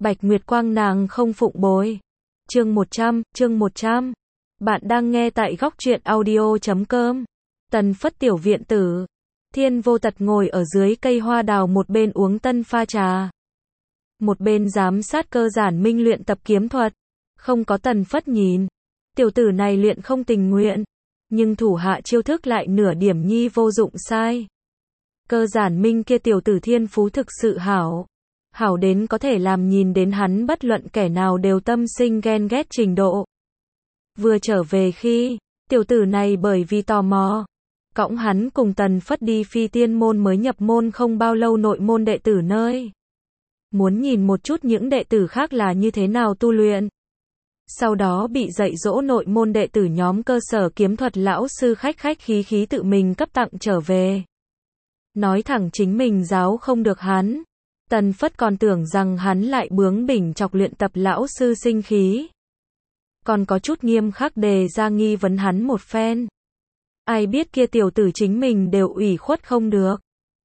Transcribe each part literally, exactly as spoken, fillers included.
Bạch Nguyệt Quang nàng không phụng bồi. Chương một trăm, chương một trăm. Bạn đang nghe tại góc truyện audio chấm com. Tần Phất tiểu viện tử. Thiên Vô Tật ngồi ở dưới cây hoa đào, một bên uống tân pha trà, một bên giám sát Cơ Giản Minh luyện tập kiếm thuật. Không có Tần Phất nhìn, tiểu tử này luyện không tình nguyện, nhưng thủ hạ chiêu thức lại nửa điểm nhi vô dụng sai. Cơ Giản Minh kia tiểu tử thiên phú thực sự hảo, hảo đến có thể làm nhìn đến hắn bất luận kẻ nào đều tâm sinh ghen ghét trình độ. Vừa trở về khi, tiểu tử này bởi vì tò mò, cõng hắn cùng Tần Phất đi Phi Tiên môn mới nhập môn không bao lâu nội môn đệ tử nơi. Muốn nhìn một chút những đệ tử khác là như thế nào tu luyện. Sau đó bị dạy dỗ nội môn đệ tử nhóm cơ sở kiếm thuật lão sư khách khách khí khí tự mình cấp tặng trở về. Nói thẳng chính mình giáo không được hắn. Tần Phất còn tưởng rằng hắn lại bướng bỉnh chọc luyện tập lão sư sinh khí. Còn có chút nghiêm khắc đề ra nghi vấn hắn một phen. Ai biết kia tiểu tử chính mình đều ủy khuất không được.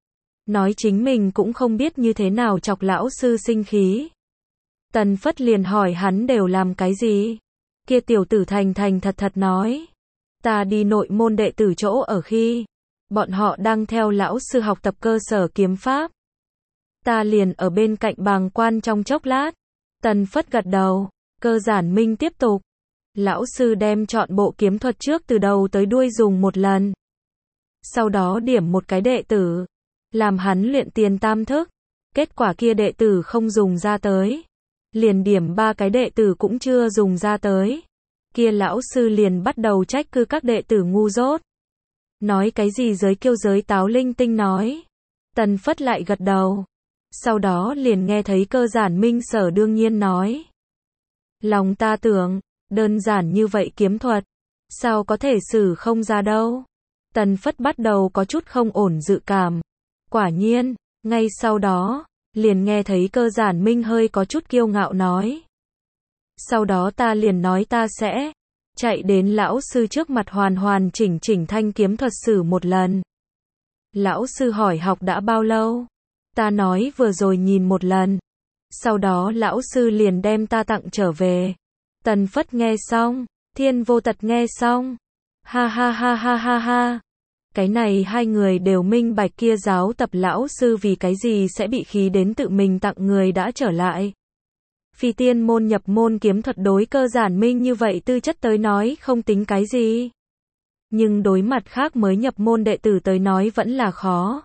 Nói chính mình cũng không biết như thế nào chọc lão sư sinh khí. Tần Phất liền hỏi hắn đều làm cái gì. Kia tiểu tử thành thành thật thật nói. Ta đi nội môn đệ tử chỗ ở khi bọn họ đang theo lão sư học tập cơ sở kiếm pháp. Ta liền ở bên cạnh bàng quan trong chốc lát. Tần Phất gật đầu. Cơ Giản Minh tiếp tục. Lão sư đem chọn bộ kiếm thuật trước từ đầu tới đuôi dùng một lần. Sau đó điểm một cái đệ tử, làm hắn luyện tiền tam thức. Kết quả kia đệ tử không dùng ra tới. Liền điểm ba cái đệ tử cũng chưa dùng ra tới. Kia lão sư liền bắt đầu trách cứ các đệ tử ngu dốt. Nói cái gì giới kiêu giới táo linh tinh nói. Tần Phất lại gật đầu. Sau đó liền nghe thấy Cơ Giản Minh sở đương nhiên nói. Lòng ta tưởng, đơn giản như vậy kiếm thuật, sao có thể xử không ra đâu. Tần Phất bắt đầu có chút không ổn dự cảm. Quả nhiên, ngay sau đó, liền nghe thấy Cơ Giản Minh hơi có chút kiêu ngạo nói. Sau đó ta liền nói ta sẽ chạy đến lão sư trước mặt hoàn hoàn chỉnh chỉnh thanh kiếm thuật sử một lần. Lão sư hỏi học đã bao lâu? Ta nói vừa rồi nhìn một lần. Sau đó lão sư liền đem ta tặng trở về. Tần Phất nghe xong, Thiên Vô Tật nghe xong. Ha ha ha ha ha ha. Cái này hai người đều minh bạch kia giáo tập lão sư vì cái gì sẽ bị khí đến tự mình tặng người đã trở lại. Phi Tiên môn nhập môn kiếm thuật đối Cơ Giản Minh như vậy tư chất tới nói không tính cái gì. Nhưng đối mặt khác mới nhập môn đệ tử tới nói vẫn là khó.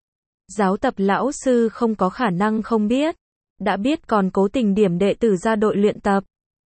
Giáo tập lão sư không có khả năng không biết. Đã biết còn cố tình điểm đệ tử ra đội luyện tập.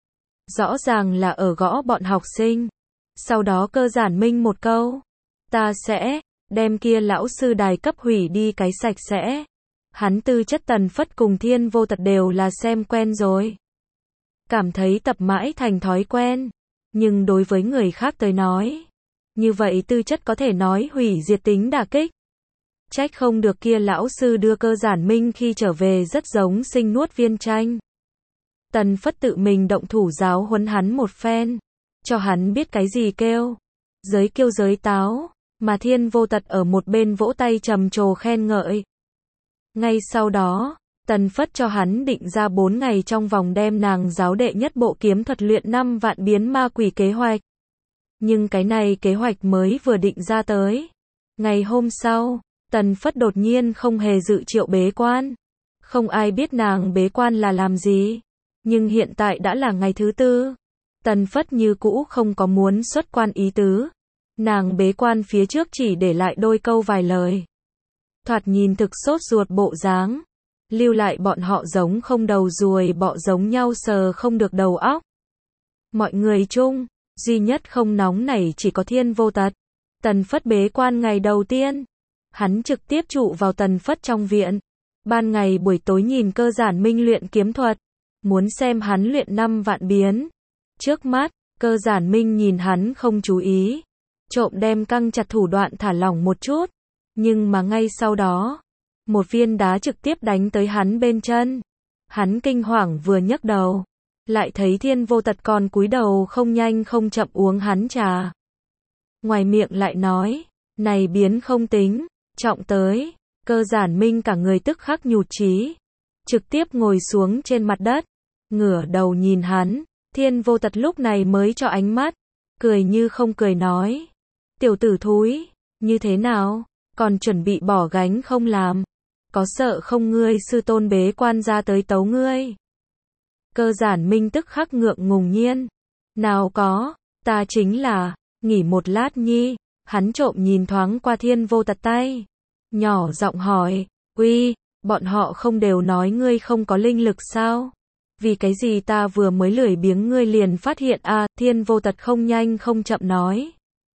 Rõ ràng là ở gõ bọn học sinh. Sau đó Cơ Giản Minh một câu. Ta sẽ đem kia lão sư đài cấp hủy đi cái sạch sẽ. Hắn tư chất Tần Phất cùng Thiên Vô Tật đều là xem quen rồi. Cảm thấy tập mãi thành thói quen. Nhưng đối với người khác tới nói, như vậy tư chất có thể nói hủy diệt tính đả kích. Trách không được kia lão sư đưa Cơ Giản Minh khi trở về rất giống sinh nuốt viên tranh. Tần Phất tự mình động thủ giáo huấn hắn một phen, cho hắn biết cái gì kêu giới kiêu giới táo, mà Thiên Vô Tật ở một bên vỗ tay trầm trồ khen ngợi. Ngay sau đó, Tần Phất cho hắn định ra bốn ngày trong vòng đem nàng giáo đệ nhất bộ kiếm thuật luyện năm vạn biến ma quỷ kế hoạch. Nhưng cái này kế hoạch mới vừa định ra tới. Ngày hôm sau, Tần Phất đột nhiên không hề dự triệu bế quan. Không ai biết nàng bế quan là làm gì. Nhưng hiện tại đã là ngày thứ tư. Tần Phất như cũ không có muốn xuất quan ý tứ. Nàng bế quan phía trước chỉ để lại đôi câu vài lời. Thoạt nhìn thực sốt ruột bộ dáng. Lưu lại bọn họ giống không đầu ruồi bọ giống nhau sờ không được đầu óc. Mọi người chung, duy nhất không nóng nảy chỉ có Thiên Vô Tật. Tần Phất bế quan ngày đầu tiên. Hắn trực tiếp trụ vào Tần Phất trong viện. Ban ngày buổi tối nhìn Cơ Giản Minh luyện kiếm thuật. Muốn xem hắn luyện năm vạn biến. Trước mắt, Cơ Giản Minh nhìn hắn không chú ý. Trộm đem căng chặt thủ đoạn thả lỏng một chút. Nhưng mà ngay sau đó, một viên đá trực tiếp đánh tới hắn bên chân. Hắn kinh hoàng vừa nhấc đầu. Lại thấy Thiên Vô Tật còn cúi đầu không nhanh không chậm uống hắn trà. Ngoài miệng lại nói, này biến không tính, trọng tới. Cơ Giản Minh cả người tức khắc nhụt chí. trực tiếp ngồi xuống trên mặt đất, ngửa đầu nhìn hắn. Thiên Vô Tật lúc này mới cho ánh mắt, cười như không cười nói. Tiểu tử thúi, như thế nào, còn chuẩn bị bỏ gánh không làm? Có sợ không ngươi sư tôn bế quan ra tới tấu ngươi? Cơ Giản Minh tức khắc ngượng ngùng nhiên. Nào có, ta chính là, nghỉ một lát nhi. Hắn trộm nhìn thoáng qua Thiên Vô Tật tay, nhỏ giọng hỏi, uy, bọn họ không đều nói ngươi không có linh lực sao? Vì cái gì ta vừa mới lười biếng ngươi liền phát hiện à? Thiên Vô Tật không nhanh không chậm nói.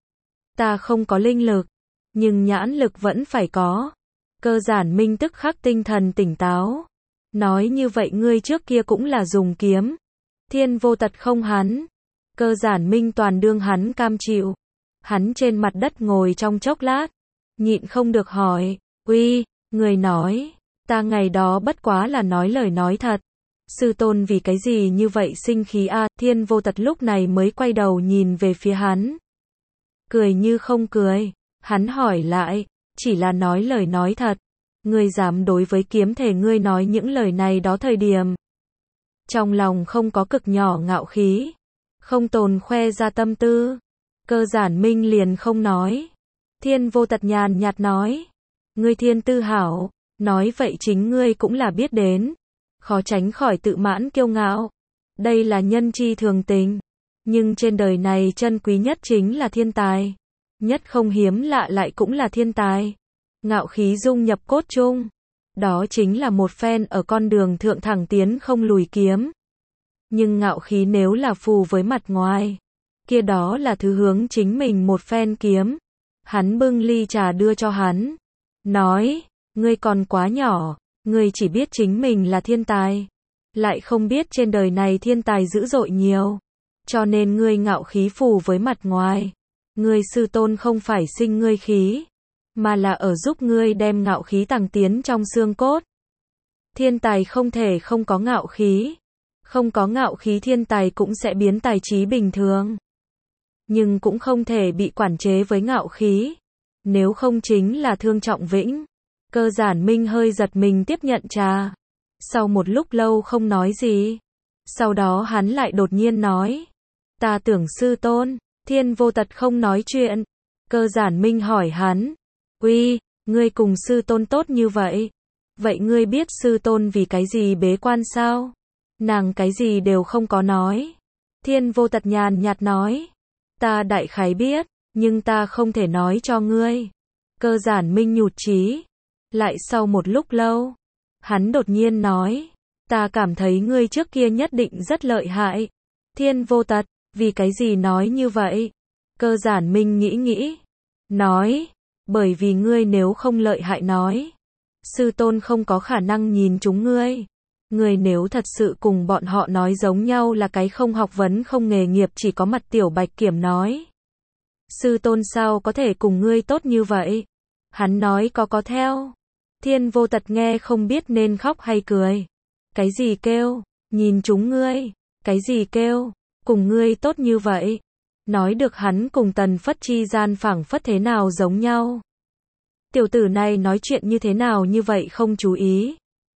Ta không có linh lực, nhưng nhãn lực vẫn phải có. Cơ Giản Minh tức khắc tinh thần tỉnh táo. Nói như vậy ngươi trước kia cũng là dùng kiếm. Thiên Vô Tật không hắn. Cơ Giản Minh toàn đương hắn cam chịu. Hắn trên mặt đất ngồi trong chốc lát, nhịn không được hỏi, uy, người nói, ta ngày đó bất quá là nói lời nói thật. Sư tôn vì cái gì như vậy sinh khí a? Thiên Vô Tật lúc này mới quay đầu nhìn về phía hắn. Cười như không cười, hắn hỏi lại, chỉ là nói lời nói thật. Ngươi dám đối với kiếm thể ngươi nói những lời này đó thời điểm. Trong lòng không có cực nhỏ ngạo khí, không tồn khoe ra tâm tư. Cơ Giản Minh liền không nói. Thiên Vô Tật nhàn nhạt nói. Ngươi thiên tư hảo, nói vậy chính ngươi cũng là biết đến. Khó tránh khỏi tự mãn kiêu ngạo. Đây là nhân chi thường tình. Nhưng trên đời này chân quý nhất chính là thiên tài. Nhất không hiếm lạ lại cũng là thiên tài. Ngạo khí dung nhập cốt chung. Đó chính là một phen ở con đường thượng thẳng tiến không lùi kiếm. Nhưng ngạo khí nếu là phù với mặt ngoài, kia đó là thứ hướng chính mình một phen kiếm. Hắn bưng ly trà đưa cho hắn. Nói, ngươi còn quá nhỏ, ngươi chỉ biết chính mình là thiên tài. Lại không biết trên đời này thiên tài dữ dội nhiều. Cho nên ngươi ngạo khí phù với mặt ngoài. Ngươi sư tôn không phải sinh ngươi khí, mà là ở giúp ngươi đem ngạo khí tàng tiến trong xương cốt. Thiên tài không thể không có ngạo khí. Không có ngạo khí thiên tài cũng sẽ biến tài trí bình thường. Nhưng cũng không thể bị quản chế với ngạo khí. Nếu không chính là thương trọng vĩnh. Cơ Giản Minh hơi giật mình tiếp nhận trà. Sau một lúc lâu không nói gì. Sau đó hắn lại đột nhiên nói. Ta tưởng sư tôn. Thiên Vô Tật không nói chuyện. Cơ Giản Minh hỏi hắn. Uy, ngươi cùng sư tôn tốt như vậy. Vậy ngươi biết sư tôn vì cái gì bế quan sao? Nàng cái gì đều không có nói. Thiên Vô Tật nhàn nhạt nói. Ta đại khái biết, nhưng ta không thể nói cho ngươi. Cơ Giản Minh nhụt chí. Lại sau một lúc lâu, hắn đột nhiên nói. Ta cảm thấy ngươi trước kia nhất định rất lợi hại. Thiên Vô Tật, vì cái gì nói như vậy? Cơ Giản Minh nghĩ nghĩ. Nói, bởi vì ngươi nếu không lợi hại nói. Sư tôn không có khả năng nhìn chúng ngươi. Ngươi nếu thật sự cùng bọn họ nói giống nhau là cái không học vấn không nghề nghiệp chỉ có mặt tiểu bạch kiểm nói. Sư tôn sao có thể cùng ngươi tốt như vậy? Hắn nói có có theo. Thiên Vô Tật nghe không biết nên khóc hay cười. Cái gì kêu, nhìn chúng ngươi, cái gì kêu, cùng ngươi tốt như vậy. Nói được hắn cùng Tần Phất chi gian phảng phất thế nào giống nhau. Tiểu tử này nói chuyện như thế nào như vậy không chú ý.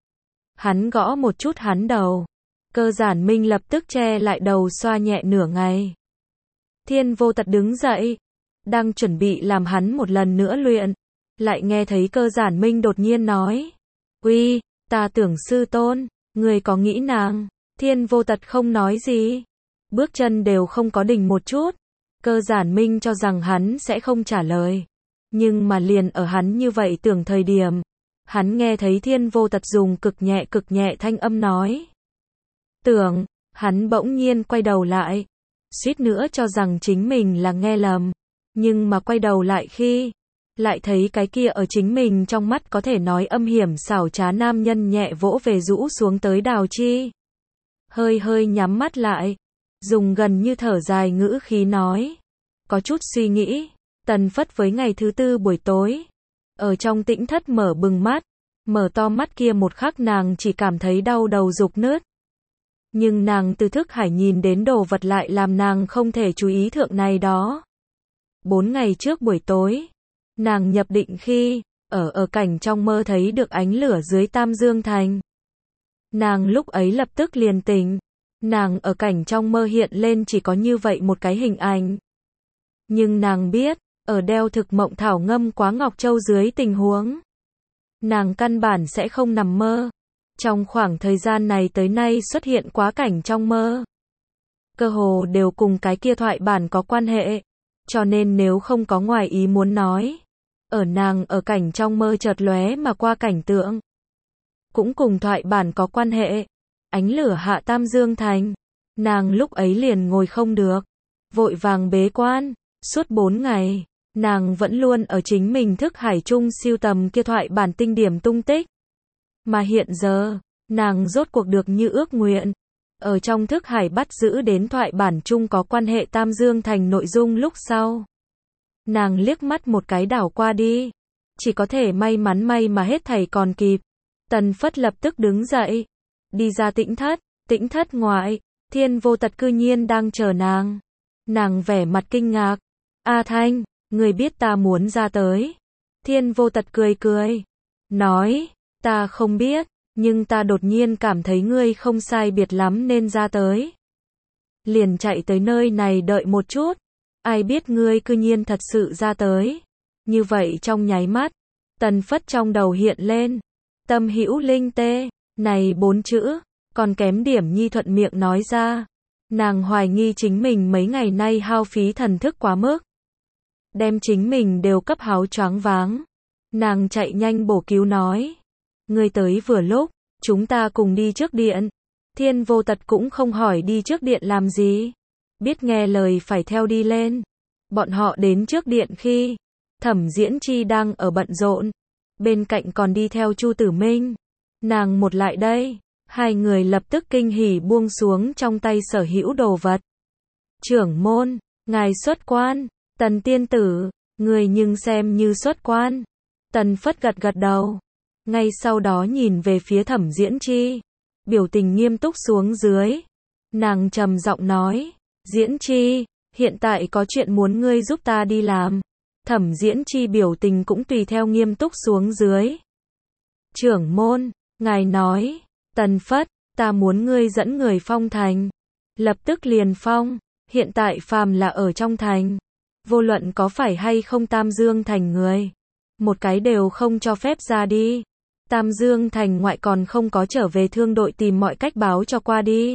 Hắn gõ một chút hắn đầu. Cơ Giản Minh lập tức che lại đầu xoa nhẹ nửa ngày. Thiên Vô Tật đứng dậy, đang chuẩn bị làm hắn một lần nữa luyện. Lại nghe thấy Cơ Giản Minh đột nhiên nói. Uy, ta tưởng sư tôn, người có nghĩ nàng? Thiên Vô Tật không nói gì. Bước chân đều không có đình một chút. Cơ Giản Minh cho rằng hắn sẽ không trả lời. Nhưng mà liền ở hắn như vậy tưởng thời điểm. Hắn nghe thấy Thiên Vô Tật dùng cực nhẹ cực nhẹ thanh âm nói. Tưởng, hắn bỗng nhiên quay đầu lại. Suýt nữa cho rằng chính mình là nghe lầm. Nhưng mà quay đầu lại khi, lại thấy cái kia ở chính mình trong mắt có thể nói âm hiểm xảo trá nam nhân nhẹ vỗ về rũ xuống tới đào chi. Hơi hơi nhắm mắt lại, dùng gần như thở dài ngữ khí nói. Có chút suy nghĩ, Tần Phất với ngày thứ tư buổi tối. Ở trong tĩnh thất mở bừng mắt, mở to mắt kia một khắc nàng chỉ cảm thấy đau đầu rục nứt. Nhưng nàng từ thức hải nhìn đến đồ vật lại làm nàng không thể chú ý thượng này đó. Bốn ngày trước buổi tối, nàng nhập định khi, ở ở cảnh trong mơ thấy được ánh lửa dưới Tam Dương Thành. Nàng lúc ấy lập tức liền tỉnh. Nàng ở cảnh trong mơ hiện lên chỉ có như vậy một cái hình ảnh. Nhưng nàng biết, ở đeo thực mộng thảo ngâm quá Ngọc Châu dưới tình huống, nàng căn bản sẽ không nằm mơ. Trong khoảng thời gian này tới nay xuất hiện quá cảnh trong mơ, cơ hồ đều cùng cái kia thoại bản có quan hệ. Cho nên nếu không có ngoài ý muốn nói, ở nàng ở cảnh trong mơ chợt lóe mà qua cảnh tượng, cũng cùng thoại bản có quan hệ. Ánh lửa hạ Tam Dương Thành, nàng lúc ấy liền ngồi không được, vội vàng bế quan. Suốt bốn ngày, nàng vẫn luôn ở chính mình thức hải chung siêu tầm kia thoại bản tinh điểm tung tích. Mà hiện giờ, nàng rốt cuộc được như ước nguyện, ở trong thức hải bắt giữ đến thoại bản chung có quan hệ Tam Dương Thành nội dung lúc sau. Nàng liếc mắt một cái đảo qua đi, chỉ có thể may mắn may mà hết thảy còn kịp. Tần Phất lập tức đứng dậy, đi ra tĩnh thất. Tĩnh thất ngoại, Thiên Vô Tật cư nhiên đang chờ nàng. Nàng vẻ mặt kinh ngạc. A Thanh, người biết ta muốn ra tới. Thiên Vô Tật cười cười, nói, ta không biết, nhưng ta đột nhiên cảm thấy ngươi không sai biệt lắm nên ra tới. Liền chạy tới nơi này đợi một chút. Ai biết ngươi cư nhiên thật sự ra tới. Như vậy trong nháy mắt, Tần Phất trong đầu hiện lên, tâm hữu linh tê, này bốn chữ, còn kém điểm nhi thuận miệng nói ra. Nàng hoài nghi chính mình mấy ngày nay hao phí thần thức quá mức, đem chính mình đều cấp háo choáng váng. Nàng chạy nhanh bổ cứu nói, ngươi tới vừa lúc, chúng ta cùng đi trước điện. Thiên Vô Tật cũng không hỏi đi trước điện làm gì, biết nghe lời phải theo đi lên. Bọn họ đến trước điện khi, Thẩm Diễn Chi đang ở bận rộn, bên cạnh còn đi theo Chu Tử Minh. Nàng một lại đây, hai người lập tức kinh hỉ buông xuống trong tay sở hữu đồ vật. Trưởng môn, ngài xuất quan. Tần tiên tử, người nhưng xem như xuất quan. Tần Phất gật gật đầu, ngay sau đó nhìn về phía Thẩm Diễn Chi, biểu tình nghiêm túc xuống dưới. Nàng trầm giọng nói, Diễn Chi, hiện tại có chuyện muốn ngươi giúp ta đi làm. Thẩm Diễn Chi biểu tình cũng tùy theo nghiêm túc xuống dưới. Trưởng môn, ngài nói. Tần Phất, ta muốn ngươi dẫn người phong thành. Lập tức liền phong. Hiện tại phàm là ở trong thành, vô luận có phải hay không Tam Dương Thành người, một cái đều không cho phép ra đi. Tam Dương Thành ngoại còn không có trở về thương đội tìm mọi cách báo cho qua đi.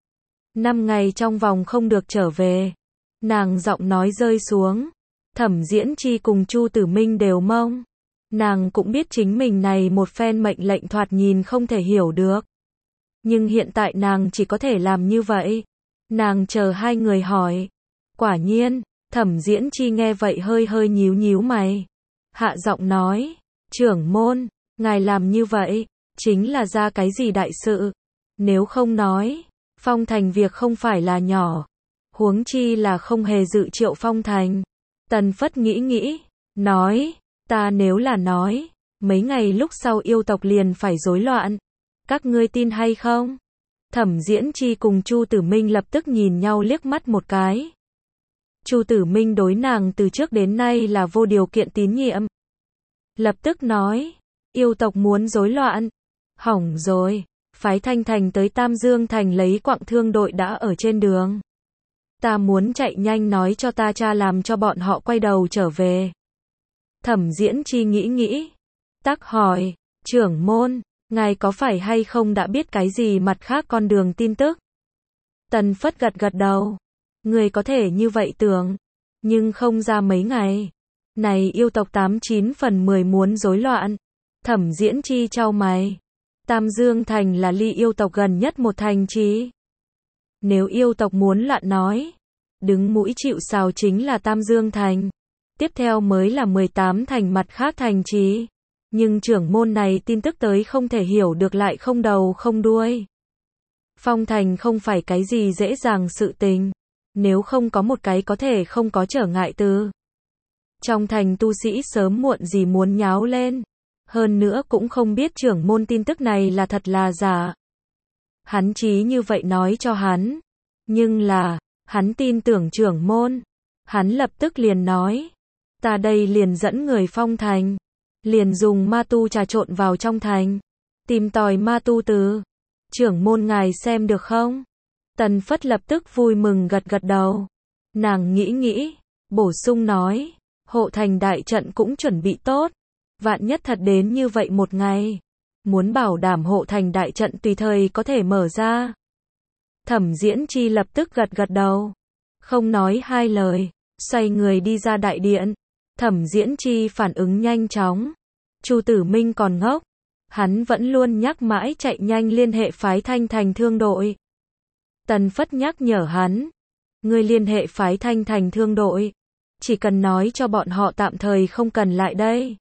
Năm ngày trong vòng không được trở về. Nàng giọng nói rơi xuống. Thẩm Diễn Chi cùng Chu Tử Minh đều mông. Nàng cũng biết chính mình này một phen mệnh lệnh thoạt nhìn không thể hiểu được. Nhưng hiện tại nàng chỉ có thể làm như vậy. Nàng chờ hai người hỏi. Quả nhiên, Thẩm Diễn Chi nghe vậy hơi hơi nhíu nhíu mày. Hạ giọng nói, trưởng môn, ngài làm như vậy, chính là ra cái gì đại sự. Nếu không nói, phong thành việc không phải là nhỏ. Huống chi là không hề dự triệu phong thành. Tần Phất nghĩ nghĩ, nói, ta nếu là nói, mấy ngày lúc sau yêu tộc liền phải rối loạn. Các ngươi tin hay không? Thẩm Diễn Chi cùng Chu Tử Minh lập tức nhìn nhau liếc mắt một cái. Chu Tử Minh đối nàng từ trước đến nay là vô điều kiện tín nhiệm. Lập tức nói, yêu tộc muốn rối loạn. Hỏng rồi, phái Thanh Thành tới Tam Dương Thành lấy quặng thương đội đã ở trên đường. Ta muốn chạy nhanh nói cho ta cha làm cho bọn họ quay đầu trở về. Thẩm Diễn Chi nghĩ nghĩ, tắc hỏi, trưởng môn, ngài có phải hay không đã biết cái gì mặt khác con đường tin tức? Tần Phất gật gật đầu. Người có thể như vậy tưởng, nhưng không ra mấy ngày. Này yêu tộc tám chín phần mười muốn rối loạn. Thẩm Diễn Chi chau mày. Tam Dương Thành là ly yêu tộc gần nhất một thành trì. Nếu yêu tộc muốn loạn nói, đứng mũi chịu sào chính là Tam Dương Thành. Tiếp theo mới là mười tám thành mặt khác thành trì. Nhưng trưởng môn này tin tức tới không thể hiểu được lại không đầu không đuôi. Phong thành không phải cái gì dễ dàng sự tình. Nếu không có một cái có thể không có trở ngại từ. Trong thành tu sĩ sớm muộn gì muốn nháo lên. Hơn nữa cũng không biết trưởng môn tin tức này là thật là giả. Hắn chí như vậy nói cho hắn. Nhưng là, hắn tin tưởng trưởng môn. Hắn lập tức liền nói. Ta đây liền dẫn người phong thành. Liền dùng ma tu trà trộn vào trong thành. Tìm tòi ma tu từ Trưởng môn ngài xem được không? Tần Phất lập tức vui mừng gật gật đầu. Nàng nghĩ nghĩ, bổ sung nói, hộ thành đại trận cũng chuẩn bị tốt. Vạn nhất thật đến như vậy một ngày. Muốn bảo đảm hộ thành đại trận tùy thời có thể mở ra. Thẩm Diễn Chi lập tức gật gật đầu. Không nói hai lời, xoay người đi ra đại điện. Thẩm Diễn Chi phản ứng nhanh chóng. Chu Tử Minh còn ngốc. Hắn vẫn luôn nhắc mãi chạy nhanh liên hệ phái Thanh Thành thương đội. Tần Phất nhắc nhở hắn. Ngươi liên hệ phái Thanh Thành thương đội. Chỉ cần nói cho bọn họ tạm thời không cần lại đây.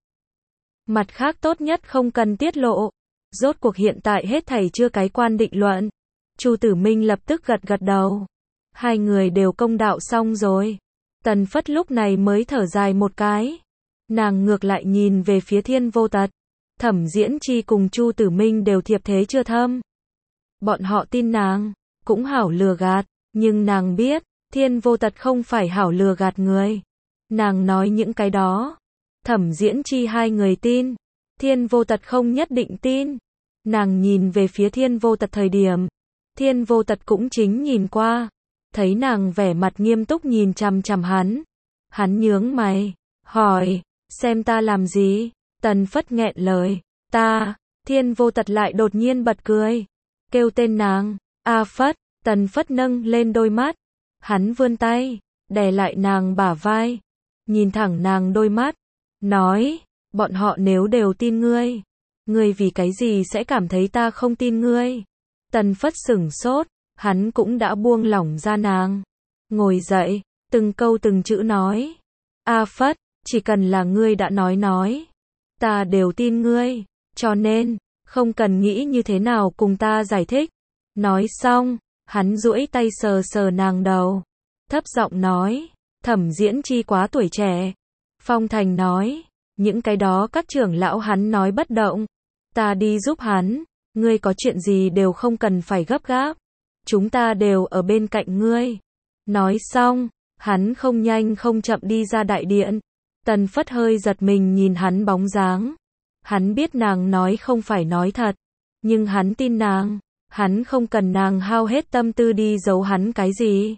Mặt khác tốt nhất không cần tiết lộ. Rốt cuộc hiện tại hết thảy chưa cái quan định luận. Chu Tử Minh lập tức gật gật đầu. Hai người đều công đạo xong rồi. Tần Phất lúc này mới thở dài một cái. Nàng ngược lại nhìn về phía Thiên Vô Tật. Thẩm Diễn Chi cùng Chu Tử Minh đều thiệp thế chưa thâm. Bọn họ tin nàng, cũng hảo lừa gạt, nhưng nàng biết, Thiên Vô Tật không phải hảo lừa gạt người. Nàng nói những cái đó. Thẩm Diễn Chi hai người tin. Thiên Vô Tật không nhất định tin. Nàng nhìn về phía Thiên Vô Tật thời điểm. Thiên Vô Tật cũng chính nhìn qua. Thấy nàng vẻ mặt nghiêm túc nhìn chằm chằm hắn. Hắn nhướng mày, hỏi, xem ta làm gì? Tần Phất nghẹn lời, ta, Thiên Vô Tật lại đột nhiên bật cười. Kêu tên nàng, A Phất, Tần Phất nâng lên đôi mắt. Hắn vươn tay, đè lại nàng bả vai. Nhìn thẳng nàng đôi mắt, nói, bọn họ nếu đều tin ngươi. Ngươi vì cái gì sẽ cảm thấy ta không tin ngươi? Tần Phất sửng sốt, hắn cũng đã buông lỏng ra nàng. Ngồi dậy, từng câu từng chữ nói. A Phất, chỉ cần là ngươi đã nói nói. Ta đều tin ngươi, cho nên, không cần nghĩ như thế nào cùng ta giải thích. Nói xong, hắn duỗi tay sờ sờ nàng đầu. Thấp giọng nói, Thẩm Diễn Chi quá tuổi trẻ. Phong Thành nói, những cái đó các trưởng lão hắn nói bất động. Ta đi giúp hắn, ngươi có chuyện gì đều không cần phải gấp gáp. Chúng ta đều ở bên cạnh ngươi. Nói xong, hắn không nhanh không chậm đi ra đại điện. Tần Phất hơi giật mình nhìn hắn bóng dáng. Hắn biết nàng nói không phải nói thật. Nhưng hắn tin nàng. Hắn không cần nàng hao hết tâm tư đi giấu hắn cái gì.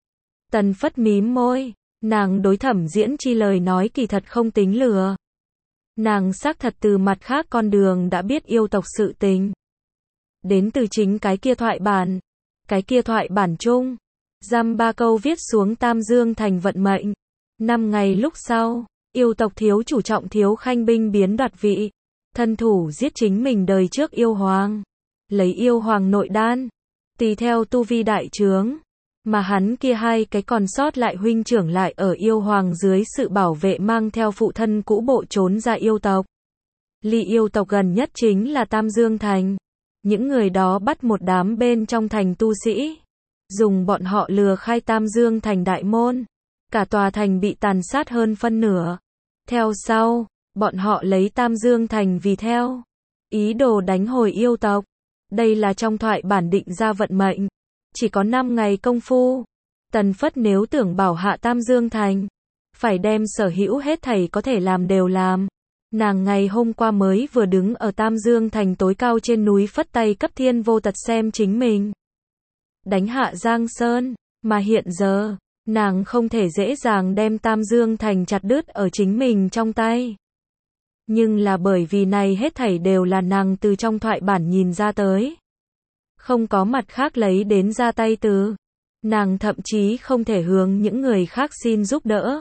Tần Phất mím môi. Nàng đối Thẩm Diễn Chi lời nói kỳ thật không tính lừa. Nàng xác thật từ mặt khác con đường đã biết yêu tộc sự tình. Đến từ chính cái kia thoại bản. Cái kia thoại bản chung. Dăm ba câu viết xuống Tam Dương Thành vận mệnh. Năm ngày lúc sau, yêu tộc thiếu chủ Trọng Thiếu Khanh binh biến đoạt vị. Thân thủ giết chính mình đời trước yêu hoàng. Lấy yêu hoàng nội đan. Tùy theo tu vi đại trướng. Mà hắn kia hai cái còn sót lại huynh trưởng lại ở yêu hoàng dưới sự bảo vệ mang theo phụ thân cũ bộ trốn ra yêu tộc. Ly yêu tộc gần nhất chính là Tam Dương Thành. Những người đó bắt một đám bên trong thành tu sĩ. Dùng bọn họ lừa khai Tam Dương Thành đại môn. Cả tòa thành bị tàn sát hơn phân nửa. Theo sau, bọn họ lấy Tam Dương Thành vì theo. Ý đồ đánh hồi yêu tộc. Đây là trong thoại bản định ra vận mệnh. Chỉ có năm ngày công phu. Tần Phất nếu tưởng bảo hạ Tam Dương Thành. Phải đem sở hữu hết thảy có thể làm đều làm. Nàng ngày hôm qua mới vừa đứng ở Tam Dương Thành tối cao trên núi phất tay cấp Thiên Vô Tật xem chính mình. Đánh hạ Giang Sơn, mà hiện giờ, nàng không thể dễ dàng đem Tam Dương Thành chặt đứt ở chính mình trong tay. Nhưng là bởi vì này hết thảy đều là nàng từ trong thoại bản nhìn ra tới. Không có mặt khác lấy đến ra tay từ. Nàng thậm chí không thể hướng những người khác xin giúp đỡ.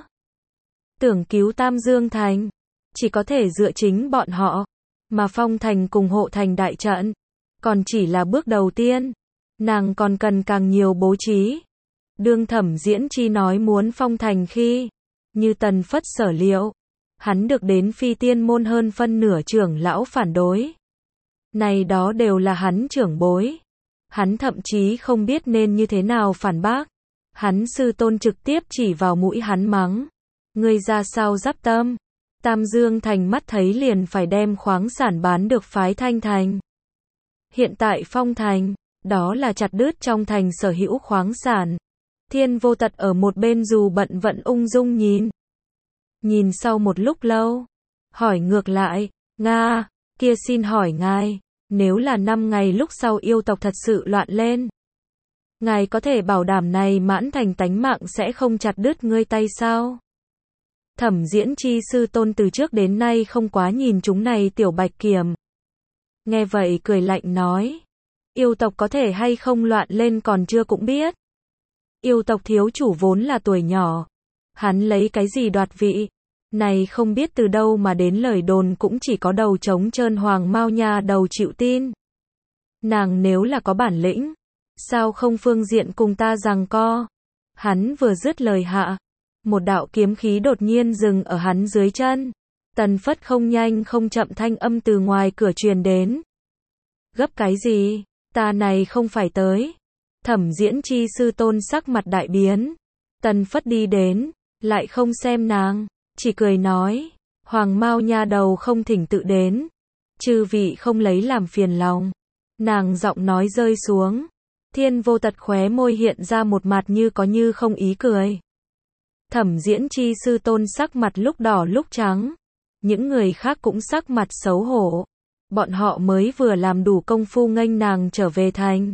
Tưởng cứu Tam Dương Thành. Chỉ có thể dựa chính bọn họ. Mà Phong Thành cùng hộ thành đại trận. Còn chỉ là bước đầu tiên. Nàng còn cần càng nhiều bố trí. Đương Thẩm Diễn Chi nói muốn Phong Thành khi. Như Tần Phất sở liệu. Hắn được đến phi tiên môn hơn phân nửa trưởng lão phản đối. Này đó đều là hắn trưởng bối. Hắn thậm chí không biết nên như thế nào phản bác. Hắn sư tôn trực tiếp chỉ vào mũi hắn mắng. Ngươi ra sao giáp tâm. Tam Dương Thành mắt thấy liền phải đem khoáng sản bán được phái Thanh Thành. Hiện tại Phong Thành, đó là chặt đứt trong thành sở hữu khoáng sản. Thiên Vô Tật ở một bên dù bận vận ung dung nhìn. Nhìn sau một lúc lâu, hỏi ngược lại, Nga, kia xin hỏi ngài, nếu là năm ngày lúc sau yêu tộc thật sự loạn lên, ngài có thể bảo đảm này Mãn Thành tánh mạng sẽ không chặt đứt ngươi tay sao? Thẩm Diễn Chi sư tôn từ trước đến nay không quá nhìn chúng này tiểu bạch kiểm. Nghe vậy cười lạnh nói, yêu tộc có thể hay không loạn lên còn chưa cũng biết. Yêu tộc thiếu chủ vốn là tuổi nhỏ, hắn lấy cái gì đoạt vị, này không biết từ đâu mà đến lời đồn cũng chỉ có đầu trống trơn Hoàng Mao nha đầu chịu tin. Nàng nếu là có bản lĩnh, sao không phương diện cùng ta giằng co? Hắn vừa dứt lời hạ, một đạo kiếm khí đột nhiên dừng ở hắn dưới chân. Tần Phất không nhanh không chậm thanh âm từ ngoài cửa truyền đến. Gấp cái gì? Ta này không phải tới. Thẩm Diễn Chi sư tôn sắc mặt đại biến. Tần Phất đi đến, lại không xem nàng, chỉ cười nói, Hoàng Mao nha đầu không thỉnh tự đến, chư vị không lấy làm phiền lòng. Nàng giọng nói rơi xuống, Thiên Vô Tật khóe môi hiện ra một mặt như có như không ý cười. Thẩm Diễn Chi sư tôn sắc mặt lúc đỏ lúc trắng, những người khác cũng sắc mặt xấu hổ. Bọn họ mới vừa làm đủ công phu nghênh nàng trở về thành,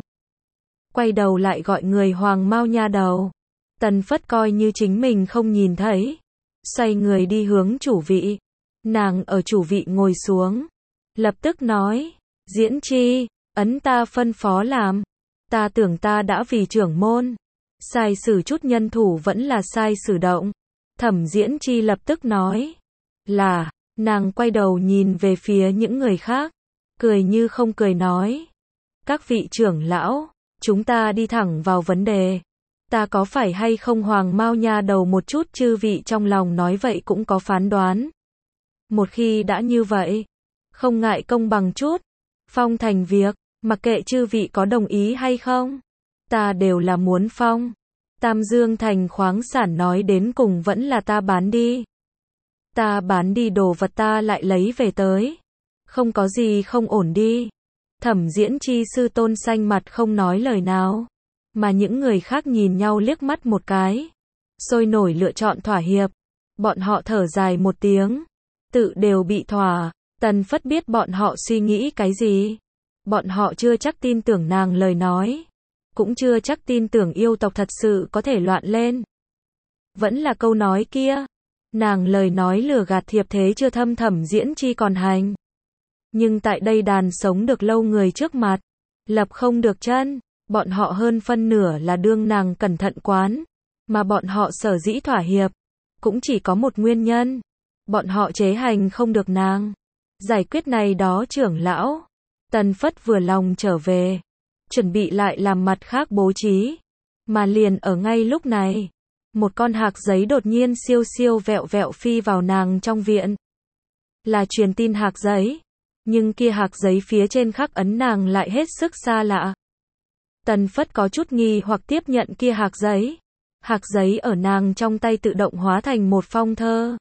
quay đầu lại gọi người Hoàng Mao nha đầu. Tần Phất coi như chính mình không nhìn thấy, xoay người đi hướng chủ vị. Nàng ở chủ vị ngồi xuống, lập tức nói, Diễn Chi, ấn ta phân phó làm. Ta tưởng ta đã vì trưởng môn, sai sử chút nhân thủ vẫn là sai sử động. Thẩm Diễn Chi lập tức nói, là, nàng quay đầu nhìn về phía những người khác, cười như không cười nói, các vị trưởng lão, chúng ta đi thẳng vào vấn đề. Ta có phải hay không Hoàng Mao nha đầu một chút chư vị trong lòng nói vậy cũng có phán đoán. Một khi đã như vậy, không ngại công bằng chút, phong thành việc, mặc kệ chư vị có đồng ý hay không, ta đều là muốn phong. Tam Dương thành khoáng sản nói đến cùng vẫn là ta bán đi. Ta bán đi đồ vật ta lại lấy về tới. Không có gì không ổn đi. Thẩm Diễn Chi sư tôn xanh mặt không nói lời nào, mà những người khác nhìn nhau liếc mắt một cái, sôi nổi lựa chọn thỏa hiệp. Bọn họ thở dài một tiếng, tự đều bị thỏa. Tần Phất biết bọn họ suy nghĩ cái gì. Bọn họ chưa chắc tin tưởng nàng lời nói, cũng chưa chắc tin tưởng yêu tộc thật sự có thể loạn lên. Vẫn là câu nói kia, nàng lời nói lừa gạt thiệp thế chưa thâm. Thẩm Diễn Chi còn hành, nhưng tại đây đàn sống được lâu người trước mặt, lập không được chân. Bọn họ hơn phân nửa là đương nàng cẩn thận quán, mà bọn họ sở dĩ thỏa hiệp, cũng chỉ có một nguyên nhân. Bọn họ chế hành không được nàng. Giải quyết này đó trưởng lão. Tần Phất vừa lòng trở về, chuẩn bị lại làm mặt khác bố trí. Mà liền ở ngay lúc này, một con hạc giấy đột nhiên siêu siêu vẹo vẹo phi vào nàng trong viện. Là truyền tin hạc giấy, nhưng kia hạc giấy phía trên khắc ấn nàng lại hết sức xa lạ. Tần Phất có chút nghi hoặc tiếp nhận kia hạc giấy. Hạc giấy ở nàng trong tay tự động hóa thành một phong thơ.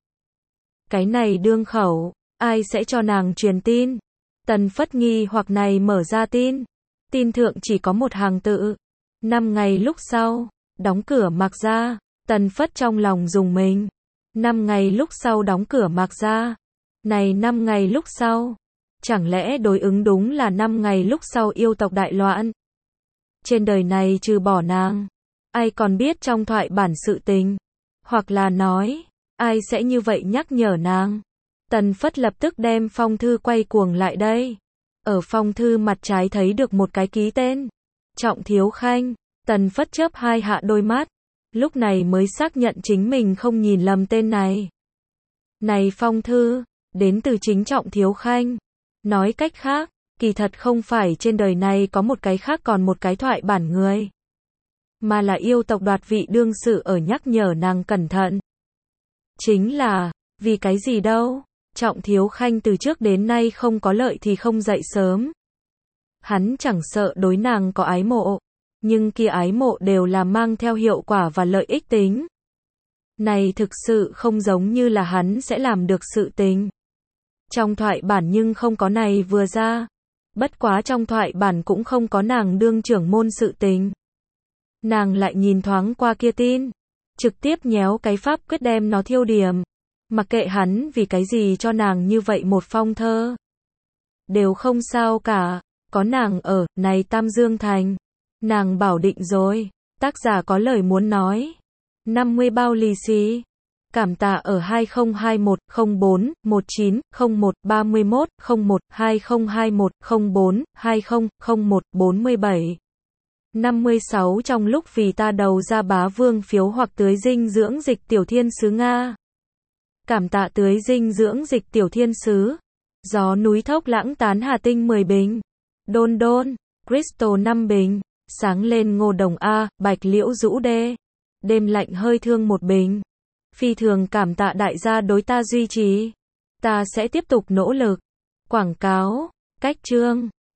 Cái này đương khẩu, ai sẽ cho nàng truyền tin? Tần Phất nghi hoặc này mở ra tin. Tin thượng chỉ có một hàng tự. Năm ngày lúc sau, đóng cửa Mạc Gia. Tần Phất trong lòng rùng mình. Năm ngày lúc sau đóng cửa Mạc Gia. Này năm ngày lúc sau, chẳng lẽ đối ứng đúng là năm ngày lúc sau yêu tộc đại loạn? Trên đời này trừ bỏ nàng, ai còn biết trong thoại bản sự tình? Hoặc là nói, ai sẽ như vậy nhắc nhở nàng? Tần Phất lập tức đem phong thư quay cuồng lại đây. Ở phong thư mặt trái thấy được một cái ký tên, Trọng Thiếu Khanh. Tần Phất chớp hai hạ đôi mắt, lúc này mới xác nhận chính mình không nhìn lầm tên này. Này phong thư, đến từ chính Trọng Thiếu Khanh. Nói cách khác, kỳ thật không phải trên đời này có một cái khác còn một cái thoại bản người, mà là yêu tộc đoạt vị đương sự ở nhắc nhở nàng cẩn thận. Chính là, vì cái gì đâu? Trọng Thiếu Khanh từ trước đến nay không có lợi thì không dậy sớm. Hắn chẳng sợ đối nàng có ái mộ, nhưng kia ái mộ đều là mang theo hiệu quả và lợi ích tính. Này thực sự không giống như là hắn sẽ làm được sự tình. Trong thoại bản nhưng không có này vừa ra. Bất quá trong thoại bản cũng không có nàng đương trưởng môn sự tình. Nàng lại nhìn thoáng qua kia tin, trực tiếp nhéo cái pháp quyết đem nó thiêu điểm. Mặc kệ hắn vì cái gì cho nàng như vậy một phong thơ, đều không sao cả. Có nàng ở, này Tam Dương Thành. Nàng bảo định rồi. Tác giả có lời muốn nói. năm mươi bao lì xì. Cảm tạ ở hai không hai một không bốn một chín không một ba mốt không một hai không hai một không bốn hai không không một bốn bảy. năm mươi sáu Trong lúc vì ta đầu ra bá vương phiếu hoặc tưới dinh dưỡng dịch tiểu thiên sứ Nga. Cảm tạ tưới dinh dưỡng dịch tiểu thiên sứ. Gió núi thốc lãng tán Hà Tinh mười bình. Đôn đôn, Crystal năm bình. Sáng lên Ngô Đồng A, Bạch Liễu Dũ D. Đêm lạnh hơi thương một bình. Phi thường cảm tạ đại gia đối ta duy trì. Ta sẽ tiếp tục nỗ lực. Quảng cáo, cách chương.